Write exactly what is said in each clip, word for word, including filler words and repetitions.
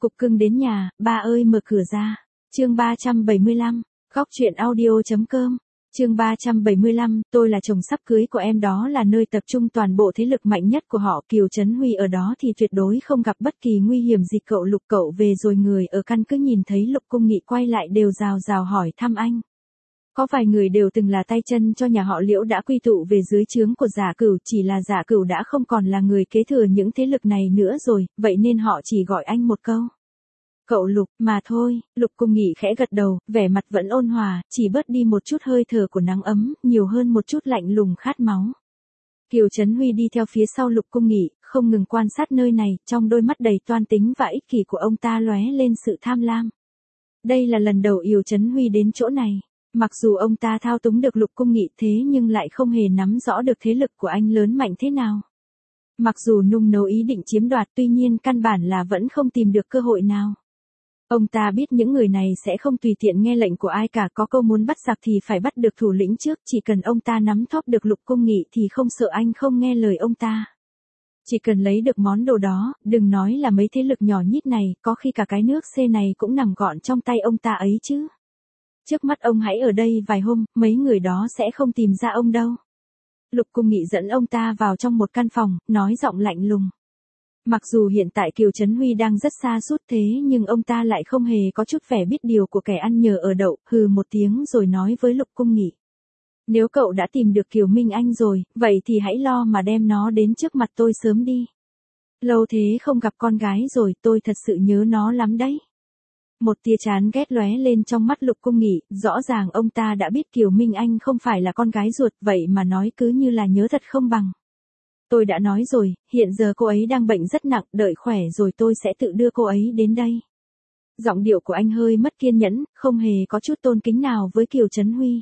Cục cưng đến nhà, ba ơi mở cửa ra. Chương ba trăm bảy mươi lăm, góc truyện audio.com. Chương ba trăm bảy mươi lăm, tôi là chồng sắp cưới của em, đó là nơi tập trung toàn bộ thế lực mạnh nhất của họ. Kiều Trấn Huy ở đó thì tuyệt đối không gặp bất kỳ nguy hiểm gì. Cậu Lục, cậu về rồi. Người ở căn cứ nhìn thấy Lục Cung Nghị quay lại đều rào rào hỏi thăm anh. Có vài người đều từng là tay chân cho nhà họ Liễu đã quy tụ về dưới trướng của Giả Cửu, chỉ là Giả Cửu đã không còn là người kế thừa những thế lực này nữa rồi, vậy nên họ chỉ gọi anh một câu. Cậu Lục, mà thôi. Lục Cung Nghị khẽ gật đầu, vẻ mặt vẫn ôn hòa, chỉ bớt đi một chút hơi thở của nắng ấm, nhiều hơn một chút lạnh lùng khát máu. Kiều Trấn Huy đi theo phía sau Lục Cung Nghị, không ngừng quan sát nơi này, trong đôi mắt đầy toan tính và ích kỷ của ông ta lóe lên sự tham lam. Đây là lần đầu Kiều Trấn Huy đến chỗ này. Mặc dù ông ta thao túng được Lục Cung Nghị thế nhưng lại không hề nắm rõ được thế lực của anh lớn mạnh thế nào. Mặc dù nung nấu ý định chiếm đoạt, tuy nhiên căn bản là vẫn không tìm được cơ hội nào. Ông ta biết những người này sẽ không tùy tiện nghe lệnh của ai cả, có câu muốn bắt giặc thì phải bắt được thủ lĩnh trước, chỉ cần ông ta nắm thóp được Lục Cung Nghị thì không sợ anh không nghe lời ông ta. Chỉ cần lấy được món đồ đó, đừng nói là mấy thế lực nhỏ nhít này, có khi cả cái nước C này cũng nằm gọn trong tay ông ta ấy chứ. Trước mắt ông hãy ở đây vài hôm, mấy người đó sẽ không tìm ra ông đâu. Lục Cung Nghị dẫn ông ta vào trong một căn phòng, nói giọng lạnh lùng. Mặc dù hiện tại Kiều Trấn Huy đang rất xa sút thế nhưng ông ta lại không hề có chút vẻ biết điều của kẻ ăn nhờ ở đậu, hừ một tiếng rồi nói với Lục Cung Nghị. Nếu cậu đã tìm được Kiều Minh Anh rồi, vậy thì hãy lo mà đem nó đến trước mặt tôi sớm đi. Lâu thế không gặp con gái rồi, tôi thật sự nhớ nó lắm đấy. Một tia chán ghét lóe lên trong mắt Lục Cung Nghị, rõ ràng ông ta đã biết Kiều Minh Anh không phải là con gái ruột, vậy mà nói cứ như là nhớ thật không bằng. Tôi đã nói rồi, hiện giờ cô ấy đang bệnh rất nặng, đợi khỏe rồi tôi sẽ tự đưa cô ấy đến đây. Giọng điệu của anh hơi mất kiên nhẫn, không hề có chút tôn kính nào với Kiều Trấn Huy.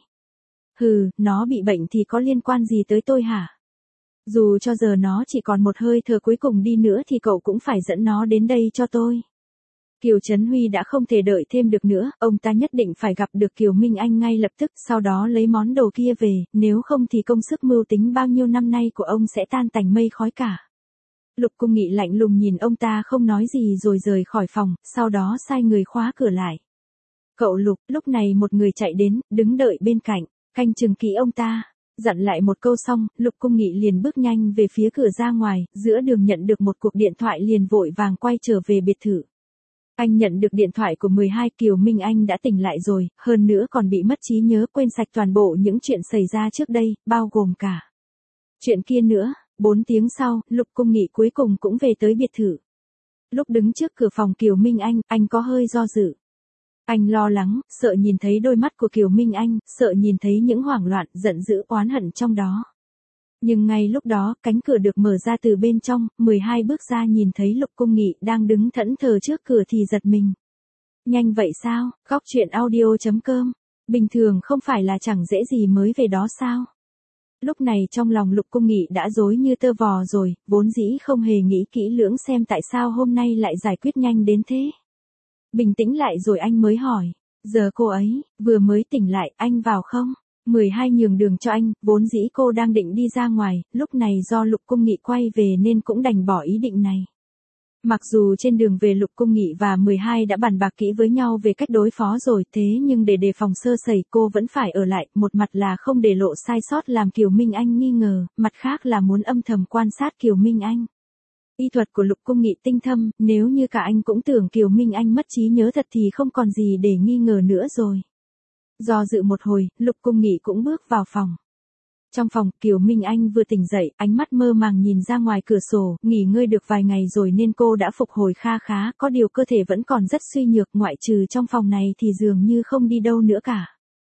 Hừ, nó bị bệnh thì có liên quan gì tới tôi hả? Dù cho giờ nó chỉ còn một hơi thở cuối cùng đi nữa thì cậu cũng phải dẫn nó đến đây cho tôi. Kiều Trấn Huy đã không thể đợi thêm được nữa, ông ta nhất định phải gặp được Kiều Minh Anh ngay lập tức, sau đó lấy món đồ kia về, nếu không thì công sức mưu tính bao nhiêu năm nay của ông sẽ tan tành mây khói cả. Lục Cung Nghị lạnh lùng nhìn ông ta không nói gì rồi rời khỏi phòng, sau đó sai người khóa cửa lại. Cậu Lục, lúc này một người chạy đến, đứng đợi bên cạnh, canh chừng kỹ ông ta. Dặn lại một câu xong, Lục Cung Nghị liền bước nhanh về phía cửa ra ngoài, giữa đường nhận được một cuộc điện thoại liền vội vàng quay trở về biệt thự. Anh nhận được điện thoại của mười hai, Kiều Minh Anh đã tỉnh lại rồi, hơn nữa còn bị mất trí nhớ, quên sạch toàn bộ những chuyện xảy ra trước đây, bao gồm cả chuyện kia nữa. Bốn tiếng sau, Lục Cung Nghị cuối cùng cũng về tới biệt thự. Lúc đứng trước cửa phòng Kiều Minh Anh, anh có hơi do dự. Anh lo lắng, sợ nhìn thấy đôi mắt của Kiều Minh Anh, sợ nhìn thấy những hoảng loạn, giận dữ, oán hận trong đó. Nhưng ngay lúc đó, cánh cửa được mở ra từ bên trong, mười hai bước ra nhìn thấy Lục Cung Nghị đang đứng thẫn thờ trước cửa thì giật mình. Nhanh vậy sao? Góc truyện audio.com. Bình thường không phải là chẳng dễ gì mới về đó sao? Lúc này trong lòng Lục Cung Nghị đã rối như tơ vò rồi, vốn dĩ không hề nghĩ kỹ lưỡng xem tại sao hôm nay lại giải quyết nhanh đến thế. Bình tĩnh lại rồi anh mới hỏi. Giờ cô ấy, vừa mới tỉnh lại, anh vào không? mười hai nhường đường cho anh, vốn dĩ cô đang định đi ra ngoài, lúc này do Lục Cung Nghị quay về nên cũng đành bỏ ý định này. Mặc dù trên đường về Lục Cung Nghị và mười hai đã bàn bạc kỹ với nhau về cách đối phó rồi, thế nhưng để đề phòng sơ sẩy cô vẫn phải ở lại, một mặt là không để lộ sai sót làm Kiều Minh Anh nghi ngờ, mặt khác là muốn âm thầm quan sát Kiều Minh Anh. Y thuật của Lục Cung Nghị tinh thâm, nếu như cả anh cũng tưởng Kiều Minh Anh mất trí nhớ thật thì không còn gì để nghi ngờ nữa rồi. Do dự một hồi, Lục Cung Nghị cũng bước vào phòng. Trong phòng, Kiều Minh Anh vừa tỉnh dậy, ánh mắt mơ màng nhìn ra ngoài cửa sổ, nghỉ ngơi được vài ngày rồi nên cô đã phục hồi kha khá, có điều cơ thể vẫn còn rất suy nhược, ngoại trừ trong phòng này thì dường như không đi đâu nữa cả.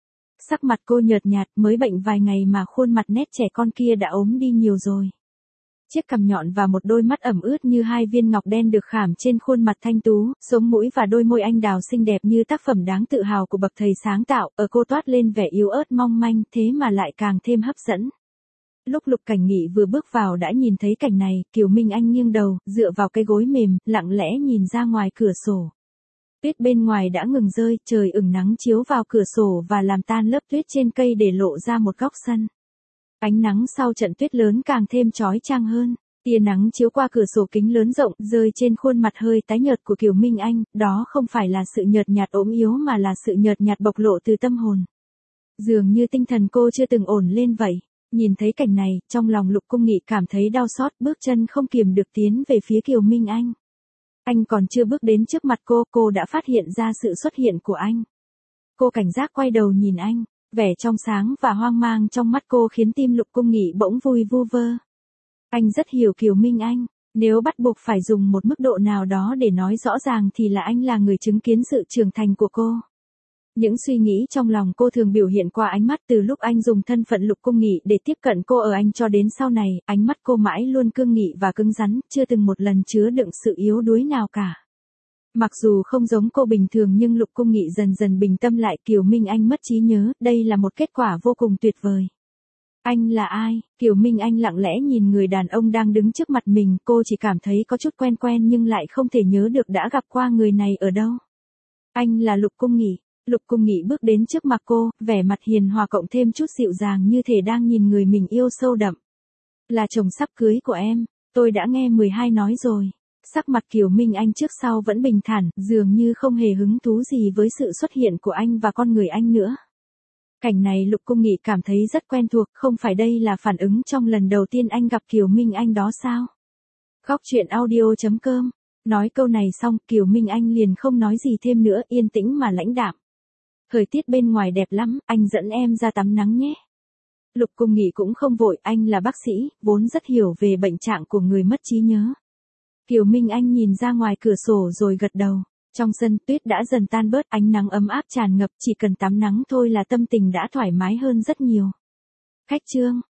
Sắc mặt cô nhợt nhạt, mới bệnh vài ngày mà khuôn mặt nét trẻ con kia đã ốm đi nhiều rồi. Chiếc cằm nhọn và một đôi mắt ẩm ướt như hai viên ngọc đen được khảm trên khuôn mặt thanh tú, sống mũi và đôi môi anh đào xinh đẹp như tác phẩm đáng tự hào của bậc thầy sáng tạo, ở cô toát lên vẻ yếu ớt mong manh, thế mà lại càng thêm hấp dẫn. Lúc Lục Cảnh Nghị vừa bước vào đã nhìn thấy cảnh này, Kiều Minh Anh nghiêng đầu, dựa vào cái gối mềm, lặng lẽ nhìn ra ngoài cửa sổ. Tuyết bên ngoài đã ngừng rơi, trời ửng nắng chiếu vào cửa sổ và làm tan lớp tuyết trên cây để lộ ra một góc sân. Ánh nắng sau trận tuyết lớn càng thêm chói chang hơn. Tia nắng chiếu qua cửa sổ kính lớn rộng, rơi trên khuôn mặt hơi tái nhợt của Kiều Minh Anh, đó không phải là sự nhợt nhạt ốm yếu mà là sự nhợt nhạt bộc lộ từ tâm hồn. Dường như tinh thần cô chưa từng ổn lên vậy. Nhìn thấy cảnh này, trong lòng Lục Cung Nghị cảm thấy đau xót, bước chân không kiềm được tiến về phía Kiều Minh Anh. Anh còn chưa bước đến trước mặt cô, cô đã phát hiện ra sự xuất hiện của anh. Cô cảnh giác quay đầu nhìn anh, vẻ trong sáng và hoang mang trong mắt cô khiến tim Lục Cung Nghị bỗng vui vu vơ. Anh rất hiểu Kiều Minh Anh, nếu bắt buộc phải dùng một mức độ nào đó để nói rõ ràng thì là anh là người chứng kiến sự trưởng thành của cô. Những suy nghĩ trong lòng cô thường biểu hiện qua ánh mắt từ lúc anh dùng thân phận Lục Cung Nghị để tiếp cận cô ở anh cho đến sau này, ánh mắt cô mãi luôn cương nghị và cứng rắn, chưa từng một lần chứa đựng sự yếu đuối nào cả. Mặc dù không giống cô bình thường nhưng Lục Cung Nghị dần dần bình tâm lại. Kiều Minh Anh mất trí nhớ, đây là một kết quả vô cùng tuyệt vời. Anh là ai? Kiều Minh Anh lặng lẽ nhìn người đàn ông đang đứng trước mặt mình, cô chỉ cảm thấy có chút quen quen nhưng lại không thể nhớ được đã gặp qua người này ở đâu. Anh là Lục Cung Nghị. Lục Cung Nghị bước đến trước mặt cô, vẻ mặt hiền hòa cộng thêm chút dịu dàng như thể đang nhìn người mình yêu sâu đậm. Là chồng sắp cưới của em, tôi đã nghe mười hai nói rồi. Sắc mặt Kiều Minh Anh trước sau vẫn bình thản, dường như không hề hứng thú gì với sự xuất hiện của anh và con người anh nữa. Cảnh này Lục Cung Nghị cảm thấy rất quen thuộc, không phải đây là phản ứng trong lần đầu tiên anh gặp Kiều Minh Anh đó sao? Góc truyện audio chấm com. Nói câu này xong, Kiều Minh Anh liền không nói gì thêm nữa, yên tĩnh mà lãnh đạm. Thời tiết bên ngoài đẹp lắm, anh dẫn em ra tắm nắng nhé. Lục Cung Nghị cũng không vội, anh là bác sĩ, vốn rất hiểu về bệnh trạng của người mất trí nhớ. Kiều Minh Anh nhìn ra ngoài cửa sổ rồi gật đầu. Trong sân tuyết đã dần tan bớt, ánh nắng ấm áp tràn ngập, chỉ cần tắm nắng thôi là tâm tình đã thoải mái hơn rất nhiều. Khách Trương,